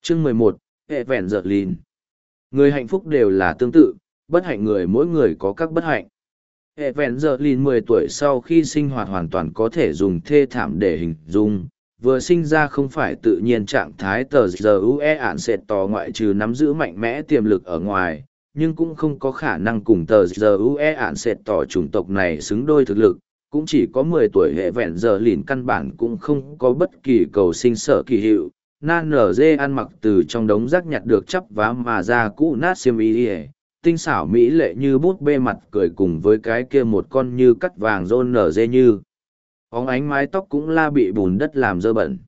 Chương 11, hệ vẹn dợt lìn. Người hạnh phúc đều là tương tự, bất hạnh người mỗi người có các bất hạnh. Hệ vẹn dợt lìn 10 tuổi sau khi sinh hoạt hoàn toàn có thể dùng thê thảm để hình dung. Vừa sinh ra không phải tự nhiên trạng thái tờ giờ ue ạn sệt tỏ ngoại trừ nắm giữ mạnh mẽ tiềm lực ở ngoài, nhưng cũng không có khả năng cùng tờ giờ ue ạn sệt tỏ chủng tộc này xứng đôi thực lực. Cũng chỉ có 10 tuổi hệ vẹn giờ lìn căn bản cũng không có bất kỳ cầu sinh sở kỳ hiệu. Nan nở dê ăn mặc từ trong đống rác nhặt được chắp vá mà ra cũ nát xiêm y, tinh xảo mỹ lệ như bút bê mặt cười cùng với cái kia một con như cắt vàng rôn nở dê như óng ánh mái tóc cũng la bị bùn đất làm dơ bẩn.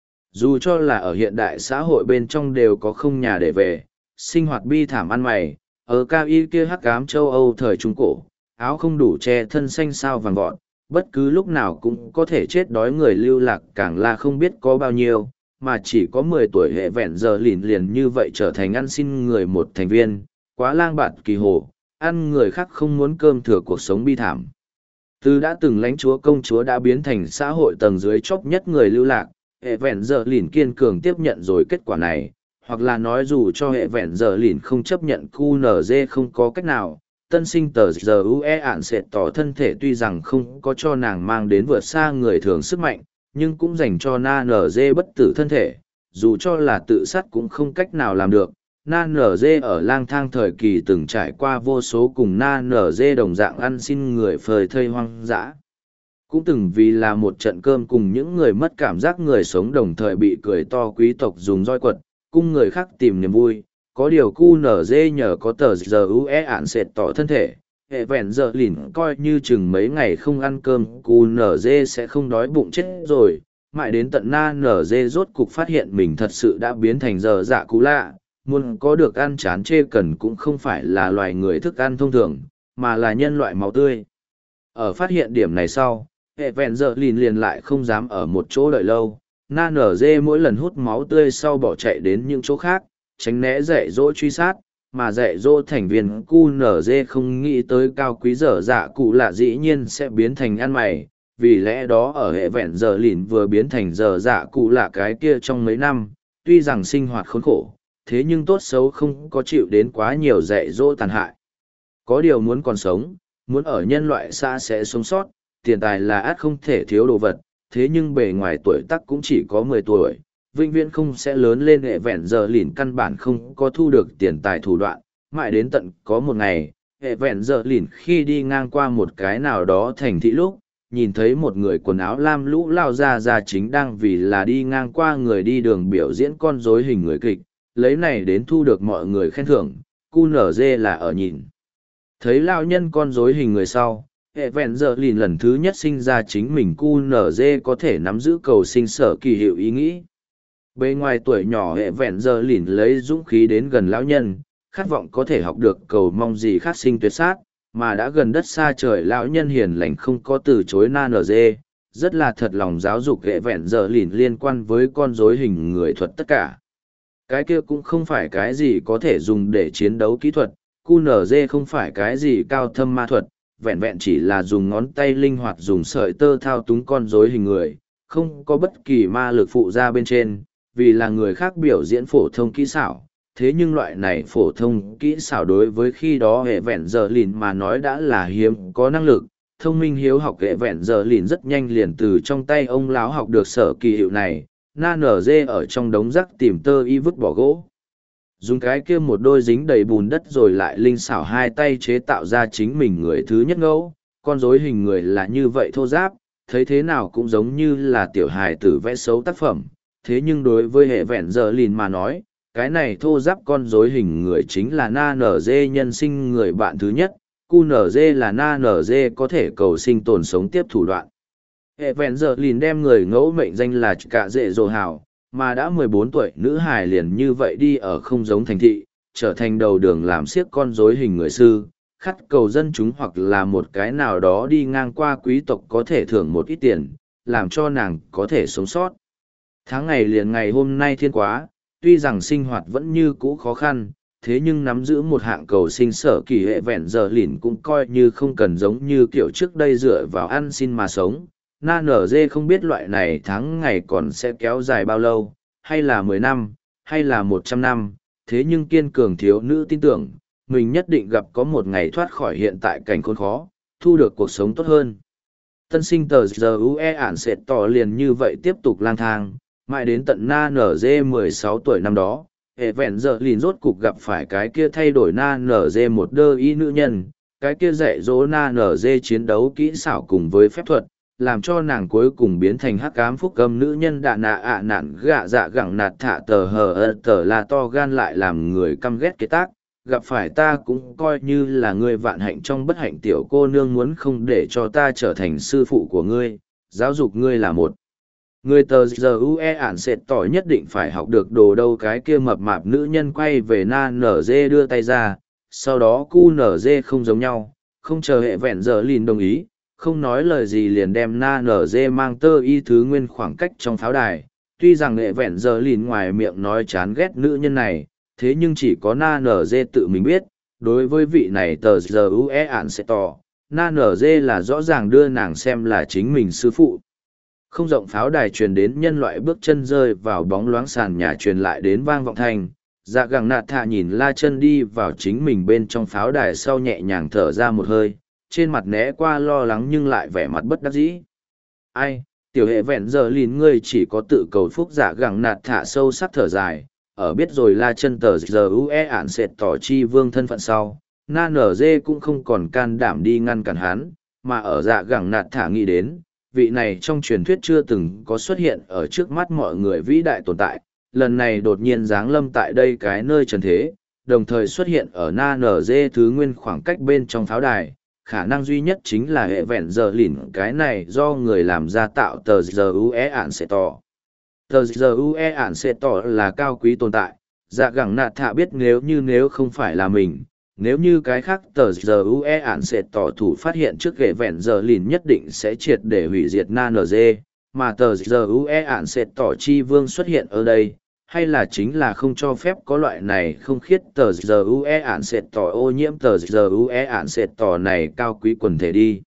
Dù cho là ở hiện đại xã hội bên trong đều có không nhà để về, sinh hoạt bi thảm ăn mày, ở cao y kia hắc ám châu Âu thời Trung Cổ, áo không đủ che thân xanh sao vàng vọt, bất cứ lúc nào cũng có thể chết đói người lưu lạc càng là không biết có bao nhiêu, mà chỉ có 10 tuổi hệ vẹn giờ liền như vậy trở thành ăn xin người một thành viên, quá lang bạt kỳ hồ, ăn người khác không muốn cơm thừa cuộc sống bi thảm. Từ đã từng lãnh chúa công chúa đã biến thành xã hội tầng dưới chóp nhất người lưu lạc, hệ vẹn giờ kiên cường tiếp nhận rồi kết quả này, hoặc là nói dù cho hệ vẹn giờ không chấp nhận QNZ không có cách nào, tân sinh tờ giờ ue ạn sệt tỏ thân thể tuy rằng không có cho nàng mang đến vượt xa người thường sức mạnh, nhưng cũng dành cho na nở dê bất tử thân thể, dù cho là tự sát cũng không cách nào làm được. Na nở dê ở lang thang thời kỳ từng trải qua vô số cùng na nở dê đồng dạng ăn xin người phơi thây hoang dã. Cũng từng vì là một trận cơm cùng những người mất cảm giác người sống đồng thời bị cười to quý tộc dùng roi quật, cung người khác tìm niềm vui. Có điều cu nở dê nhờ có tờ giờ ue ạn sệt tỏ thân thể, hệ vẹn giờ lìn coi như chừng mấy ngày không ăn cơm cu nở dê sẽ không đói bụng chết rồi, mãi đến tận na nở dê rốt cục phát hiện mình thật sự đã biến thành giờ dạ cú lạ, muốn có được ăn chán chê cần cũng không phải là loài người thức ăn thông thường, mà là nhân loại máu tươi. Ở phát hiện điểm này sau, hệ vẹn giờ lìn liền lại không dám ở một chỗ đợi lâu, na nở dê mỗi lần hút máu tươi sau bỏ chạy đến những chỗ khác, tránh né dạy dỗ truy sát, mà dạy dỗ thành viên QNZ không nghĩ tới cao quý dở dạ cụ lạ dĩ nhiên sẽ biến thành ăn mày, vì lẽ đó ở hệ vẹn giờ lìn vừa biến thành dở dạ cụ lạ cái kia trong mấy năm, tuy rằng sinh hoạt khốn khổ, thế nhưng tốt xấu không có chịu đến quá nhiều dạy dỗ tàn hại. Có điều muốn còn sống, muốn ở nhân loại xã sẽ sống sót, tiền tài là ắt không thể thiếu đồ vật, thế nhưng bề ngoài tuổi tác cũng chỉ có 10 tuổi. Vĩnh viễn không sẽ lớn lên hệ vẹn giờ lìn căn bản không có thu được tiền tài thủ đoạn, mãi đến tận có một ngày, hệ vẹn giờ lìn khi đi ngang qua một cái nào đó thành thị lúc, nhìn thấy một người quần áo lam lũ lao ra chính đang vì là đi ngang qua người đi đường biểu diễn con rối hình người kịch, lấy này đến thu được mọi người khen thưởng, QNZ là ở nhìn. Thấy lao nhân con rối hình người sau, hệ vẹn giờ lìn lần thứ nhất sinh ra chính mình QNZ có thể nắm giữ cầu sinh sở kỳ hiệu ý nghĩ. Bề ngoài tuổi nhỏ hệ vẹn giờ lìn lấy dũng khí đến gần lão nhân, khát vọng có thể học được cầu mong gì khác sinh tuyệt sát, mà đã gần đất xa trời lão nhân hiền lành không có từ chối na nở dê, rất là thật lòng giáo dục hệ vẹn giờ lìn liên quan với con rối hình người thuật tất cả. Cái kia cũng không phải cái gì có thể dùng để chiến đấu kỹ thuật, QNZ không phải cái gì cao thâm ma thuật, vẹn vẹn chỉ là dùng ngón tay linh hoạt dùng sợi tơ thao túng con rối hình người, không có bất kỳ ma lực phụ ra bên trên, vì là người khác biểu diễn phổ thông kỹ xảo. Thế nhưng loại này phổ thông kỹ xảo đối với khi đó hệ vẹn giờ lìn mà nói đã là hiếm có năng lực, thông minh hiếu học hệ vẹn giờ lìn rất nhanh liền từ trong tay ông láo học được sở kỳ hiệu này, na nở dê ở trong đống rác tìm tơ y vứt bỏ gỗ. Dùng cái kia một đôi dính đầy bùn đất rồi lại linh xảo hai tay chế tạo ra chính mình người thứ nhất ngẫu, con rối hình người là như vậy thô giáp, thấy thế nào cũng giống như là tiểu hài tử vẽ xấu tác phẩm. Thế nhưng đối với hệ vẹn giờ lìn mà nói, cái này thô giáp con rối hình người chính là na nở dê nhân sinh người bạn thứ nhất, QNZ là na nở dê có thể cầu sinh tồn sống tiếp thủ đoạn. Hệ vẹn giờ lìn đem người ngẫu mệnh danh là cả dệ dồ hào, mà đã 14 tuổi nữ hài liền như vậy đi ở không giống thành thị, trở thành đầu đường làm siếc con rối hình người sư, khắt cầu dân chúng hoặc là một cái nào đó đi ngang qua quý tộc có thể thưởng một ít tiền, làm cho nàng có thể sống sót. Tháng ngày liền ngày hôm nay thiên quá, tuy rằng sinh hoạt vẫn như cũ khó khăn, thế nhưng nắm giữ một hạng cầu sinh sở kỳ hệ vẹn giờ lìn cũng coi như không cần giống như kiểu trước đây dựa vào ăn xin mà sống. Na nở dê không biết loại này tháng ngày còn sẽ kéo dài bao lâu, hay là 10 năm, hay là 100 năm, thế nhưng kiên cường thiếu nữ tin tưởng, mình nhất định gặp có một ngày thoát khỏi hiện tại cảnh khốn khó, thu được cuộc sống tốt hơn. Tân sinh tờ giờ UE ản sẽ tỏ liền như vậy tiếp tục lang thang, mãi đến tận na NG 16 tuổi năm đó, hệ vẹn giờ lìn rốt cục gặp phải cái kia thay đổi na NG một đơ y nữ nhân, cái kia dạy dỗ na NG chiến đấu kỹ xảo cùng với phép thuật, làm cho nàng cuối cùng biến thành hắc ám phúc âm nữ nhân đạ nạ ạ nạn gạ dạ gẳng nạt thạ tờ hờ tờ là to gan lại làm người căm ghét kế tác. Gặp phải ta cũng coi như là ngươi vạn hạnh trong bất hạnh, tiểu cô nương muốn không để cho ta trở thành sư phụ của ngươi, giáo dục ngươi là một. Người tờ giờ UE ản sệt tỏ nhất định phải học được đồ đâu. Cái kia mập mạp nữ nhân quay về na nở dê đưa tay ra, sau đó cu nở dê không giống nhau, không chờ hệ vẹn giờ lìn đồng ý, không nói lời gì liền đem na nở dê mang tơ y thứ nguyên khoảng cách trong pháo đài. Tuy rằng hệ vẹn giờ lìn ngoài miệng nói chán ghét nữ nhân này, thế nhưng chỉ có na nở dê tự mình biết, đối với vị này tờ giờ UE ản sẽ tỏ, na nở dê là rõ ràng đưa nàng xem là chính mình sư phụ. Không rộng pháo đài truyền đến nhân loại bước chân rơi vào bóng loáng sàn nhà truyền lại đến vang vọng thanh. Dạ gẳng nạt thạ nhìn la chân đi vào chính mình bên trong pháo đài sau nhẹ nhàng thở ra một hơi, trên mặt né qua lo lắng nhưng lại vẻ mặt bất đắc dĩ. Ai, tiểu hệ vẹn giờ lìn ngươi chỉ có tự cầu phúc. Dạ gẳng nạt thạ sâu sắc thở dài, ở biết rồi la chân tờ giờ UE ản sệt tỏ chi vương thân phận sau, na nở dê cũng không còn can đảm đi ngăn cản hắn, mà ở dạ gẳng nạt thả nghĩ đến, vị này trong truyền thuyết chưa từng có xuất hiện ở trước mắt mọi người vĩ đại tồn tại, lần này đột nhiên giáng lâm tại đây cái nơi trần thế, đồng thời xuất hiện ở na nở dê thứ nguyên khoảng cách bên trong pháo đài, khả năng duy nhất chính là hệ vẹn giờ lìn cái này do người làm ra tạo tờ giờ UE ản sệt tỏ. Tờ giờ UE ản sẽ tỏ là cao quý tồn tại, dạ gẳng nạt thạ biết nếu không phải là mình, nếu như cái khác tờ giờ UE ản sẽ tỏ thủ phát hiện trước ghệ vẹn giờ lìn nhất định sẽ triệt để hủy diệt na NG, mà tờ giờ UE ản sẽ tỏ chi vương xuất hiện ở đây, hay là chính là không cho phép có loại này không khiết tờ giờ UE ản sẽ tỏ ô nhiễm tờ giờ UE ản sẽ tỏ này cao quý quần thể đi.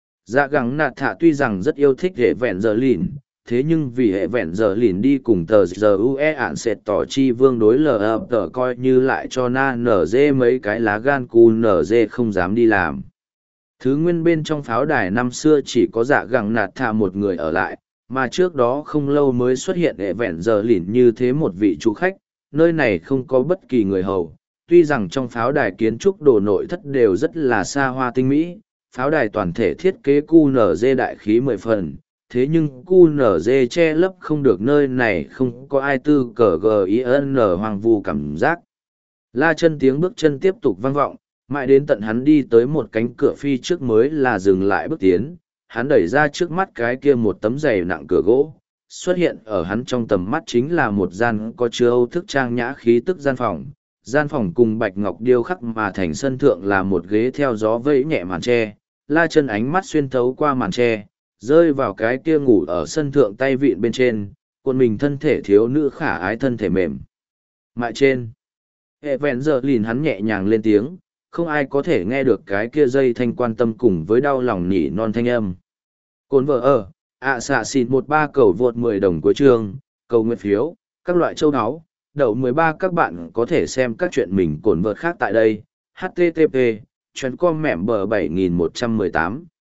Dạ gẳng nạt thạ tuy rằng rất yêu thích ghệ vẹn giờ lìn, thế nhưng vì hệ vẹn giờ lìn đi cùng tờ giờ UE ản sệt tỏ chi vương đối lờ tờ coi như lại cho na nở dê mấy cái lá gan cu nở dê không dám đi làm. Thứ nguyên bên trong pháo đài năm xưa chỉ có dạ gẳng nạt thạ một người ở lại, mà trước đó không lâu mới xuất hiện hệ vẹn giờ lìn như thế một vị chủ khách, nơi này không có bất kỳ người hầu. Tuy rằng trong pháo đài kiến trúc đồ nội thất đều rất là xa hoa tinh mỹ, pháo đài toàn thể thiết kế cu nở dê đại khí 10 phần. Thế nhưng cu nở dê che lấp không được nơi này không có ai tư cờ gin hoàng vu cảm giác. La chân tiếng bước chân tiếp tục vang vọng, mãi đến tận hắn đi tới một cánh cửa phi trước mới là dừng lại bước tiến. Hắn đẩy ra trước mắt cái kia một tấm giày nặng cửa gỗ, xuất hiện ở hắn trong tầm mắt chính là một gian có chứa âu thức trang nhã khí tức gian phòng. Gian phòng cùng bạch ngọc điêu khắc mà thành sân thượng là một ghế theo gió vẫy nhẹ màn tre. La chân ánh mắt xuyên thấu qua màn tre, rơi vào cái kia ngủ ở sân thượng tay vịn bên trên, cuộn mình thân thể thiếu nữ khả ái thân thể mềm mại trên. Hệ vẹn giờ lìn hắn nhẹ nhàng lên tiếng, không ai có thể nghe được cái kia dây thanh quan tâm cùng với đau lòng nỉ non thanh âm. Cồn vợ ở, xạ xịn 13 cầu vượt 10 đồng cuối chương, cầu nguyện phiếu, các loại châu áo, đậu 13 các bạn có thể xem các chuyện mình cồn vợt khác tại đây. HTTP, chuyến com mẻm bờ 7118.